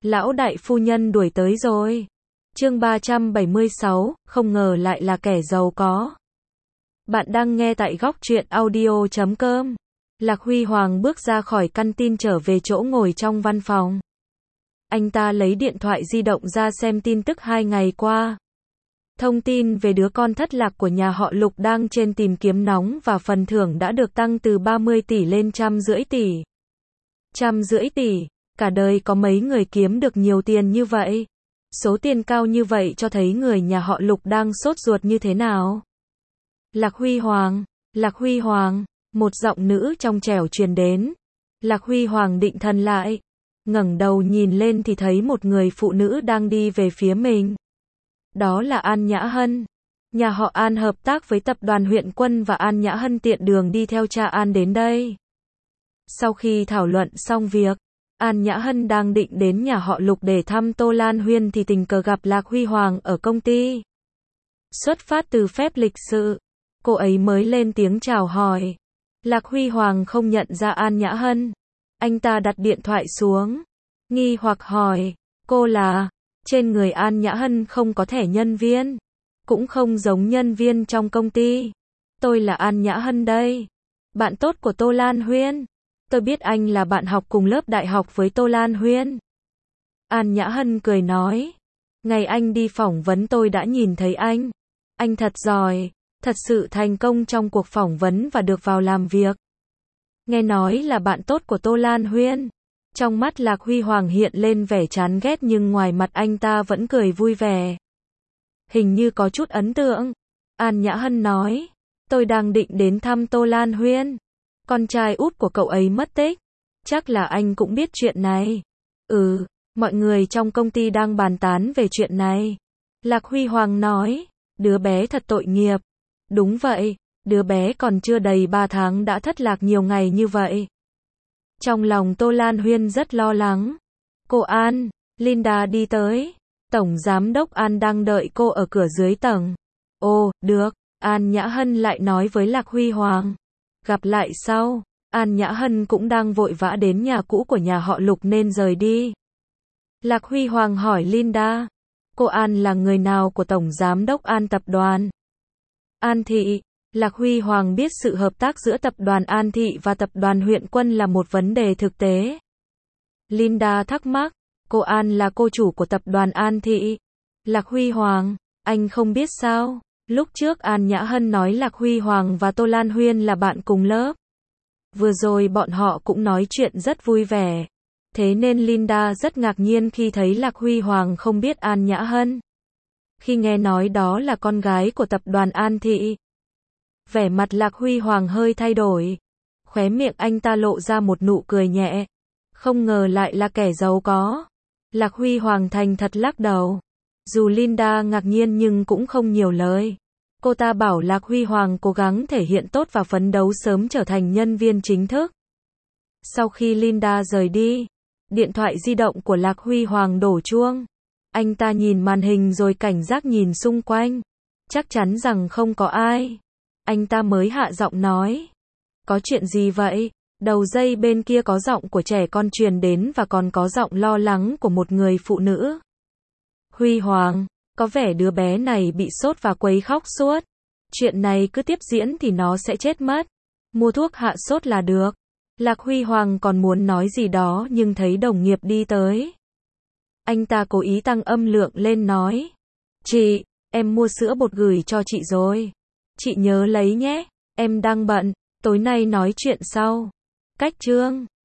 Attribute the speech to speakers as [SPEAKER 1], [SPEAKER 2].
[SPEAKER 1] Lão đại phu nhân đuổi tới rồi. Chương 376, không ngờ lại là kẻ giàu có. Bạn đang nghe tại góc truyện audio.com. Lạc Huy Hoàng bước ra khỏi căn tin trở về chỗ ngồi trong văn phòng. Anh ta lấy điện thoại di động ra xem tin tức 2 ngày qua. Thông tin về đứa con thất lạc của nhà họ Lục đang trên tìm kiếm nóng và phần thưởng đã được tăng từ 30 tỷ lên 150 tỷ. 150 tỷ, cả đời có mấy người kiếm được nhiều tiền như vậy. Số tiền cao như vậy cho thấy người nhà họ Lục đang sốt ruột như thế nào. Lạc Huy Hoàng, một giọng nữ trong trẻo truyền đến. Lạc Huy Hoàng định thần lại, ngẩng đầu nhìn lên thì thấy một người phụ nữ đang đi về phía mình. Đó là An Nhã Hân. Nhà họ An hợp tác với tập đoàn Huyện Quân và An Nhã Hân tiện đường đi theo cha An đến đây. Sau khi thảo luận xong việc, An Nhã Hân đang định đến nhà họ Lục để thăm Tô Lan Huyên thì tình cờ gặp Lạc Huy Hoàng ở công ty. Xuất phát từ phép lịch sự, cô ấy mới lên tiếng chào hỏi. Lạc Huy Hoàng không nhận ra An Nhã Hân. Anh ta đặt điện thoại xuống, nghi hoặc hỏi, cô là... Trên người An Nhã Hân không có thẻ nhân viên, cũng không giống nhân viên trong công ty. Tôi là An Nhã Hân đây, bạn tốt của Tô Lan Huyên. Tôi biết anh là bạn học cùng lớp đại học với Tô Lan Huyên. An Nhã Hân cười nói, ngày anh đi phỏng vấn tôi đã nhìn thấy anh. Anh thật giỏi, thật sự thành công trong cuộc phỏng vấn và được vào làm việc. Nghe nói là bạn tốt của Tô Lan Huyên. Trong mắt Lạc Huy Hoàng hiện lên vẻ chán ghét nhưng ngoài mặt anh ta vẫn cười vui vẻ. Hình như có chút ấn tượng. An Nhã Hân nói, tôi đang định đến thăm Tô Lan Huyên. Con trai út của cậu ấy mất tích. Chắc là anh cũng biết chuyện này. Mọi người trong công ty đang bàn tán về chuyện này. Lạc Huy Hoàng nói, đứa bé thật tội nghiệp. Đúng vậy, đứa bé còn chưa đầy 3 tháng đã thất lạc nhiều ngày như vậy. Trong lòng Tô Lan Huyên rất lo lắng. Cô An, Linda đi tới. Tổng giám đốc An đang đợi cô ở cửa dưới tầng. Ồ, được. An Nhã Hân lại nói với Lạc Huy Hoàng. Gặp lại sau. An Nhã Hân cũng đang vội vã đến nhà cũ của nhà họ Lục nên rời đi. Lạc Huy Hoàng hỏi Linda. Cô An là người nào của Tổng giám đốc An tập đoàn? An Thị. Lạc Huy Hoàng biết sự hợp tác giữa tập đoàn An Thị và tập đoàn Huyện Quân là một vấn đề thực tế. Linda thắc mắc, cô An là cô chủ của tập đoàn An Thị. Lạc Huy Hoàng, anh không biết sao? Lúc trước An Nhã Hân nói Lạc Huy Hoàng và Tô Lan Huyên là bạn cùng lớp. Vừa rồi bọn họ cũng nói chuyện rất vui vẻ. Thế nên Linda rất ngạc nhiên khi thấy Lạc Huy Hoàng không biết An Nhã Hân. Khi nghe nói đó là con gái của tập đoàn An Thị, vẻ mặt Lạc Huy Hoàng hơi thay đổi. Khóe miệng anh ta lộ ra một nụ cười nhẹ. Không ngờ lại là kẻ giàu có. Lạc Huy Hoàng thành thật lắc đầu. Dù Linda ngạc nhiên nhưng cũng không nhiều lời. Cô ta bảo Lạc Huy Hoàng cố gắng thể hiện tốt và phấn đấu sớm trở thành nhân viên chính thức. Sau khi Linda rời đi, điện thoại di động của Lạc Huy Hoàng đổ chuông. Anh ta nhìn màn hình rồi cảnh giác nhìn xung quanh. Chắc chắn rằng không có ai. Anh ta mới hạ giọng nói. Có chuyện gì vậy? Đầu dây bên kia có giọng của trẻ con truyền đến và còn có giọng lo lắng của một người phụ nữ. Huy Hoàng, có vẻ đứa bé này bị sốt và quấy khóc suốt. Chuyện này cứ tiếp diễn thì nó sẽ chết mất. Mua thuốc hạ sốt là được. Lạc Huy Hoàng còn muốn nói gì đó nhưng thấy đồng nghiệp đi tới. Anh ta cố ý tăng âm lượng lên nói. Chị, em mua sữa bột gửi cho chị rồi. Chị nhớ lấy nhé, em đang bận, tối nay nói chuyện sau. Cách chương